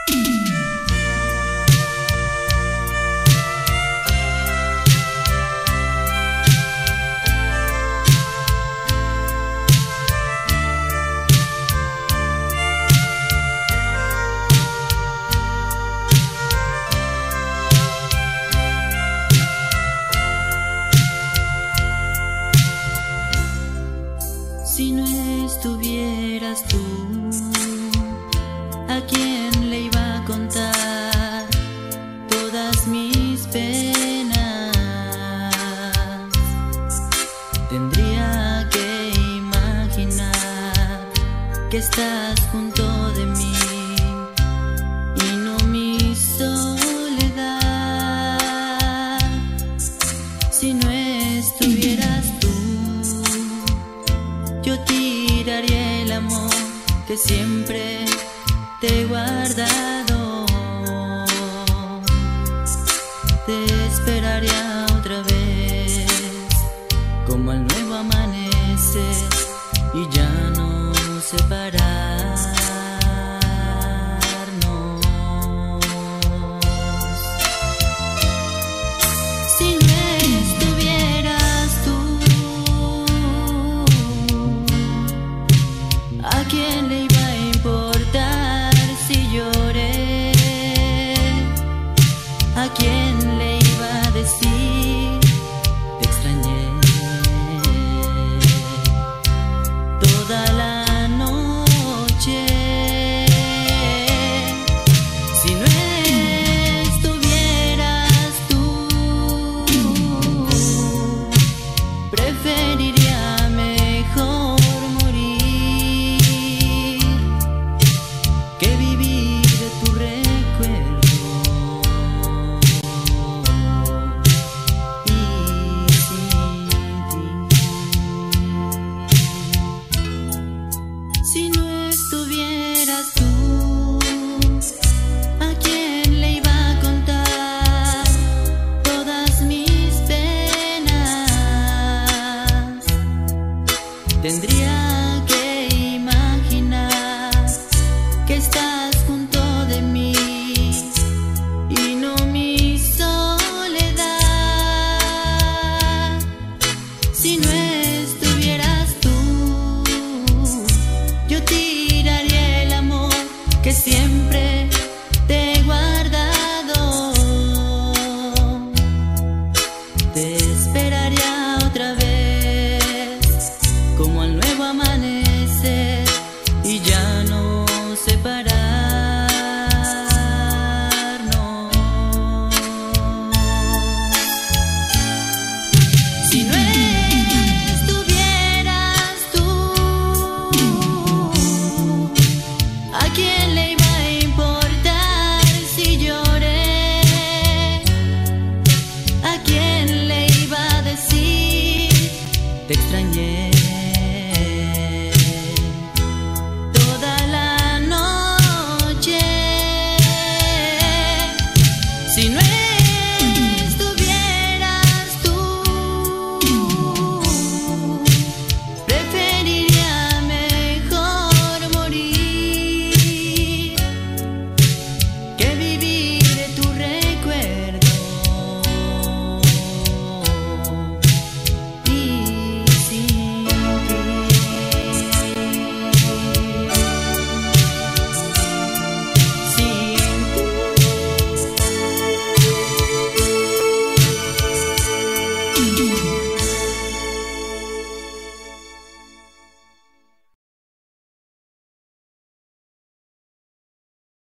Si no estuvieras tú, ¿a quién le iba a contar todas mis penas? Tendría que imaginar que estás junto de mí y no mi soledad. Si no estuvieras tú, yo tiraría el amor que siempre te he guardado. Te esperaría otra vez como al nuevo amanecer y ya no separarnos. Si no estuvieras tú, ¿a quién le iba a importar si lloré? ¿A quién le iba a decir te extrañé? Toda la noche. Si no estuvieras tú, preferiría mejor morir que vivir de tu recuerdo. Y sin ti. Si no estuvieras tú, ¿a quién le iba a contar todas mis penas? Tendría que imaginar que estás junto de mí y no mi soledad. Si no estuvieras tú, yo tiraría el amor que siempre te he guardado. Te esperaría otra vez como al nuevo amanecer y ya no separarnos. Si no estuvieras tú, ¿a quién le iba a importar si lloré? ¿A quién le iba a decir te extrañé? Toda la noche. Si no estuvieras tú, preferiría mejor morir que vivir de tu recuerdo. Y sin ti. Sin ti.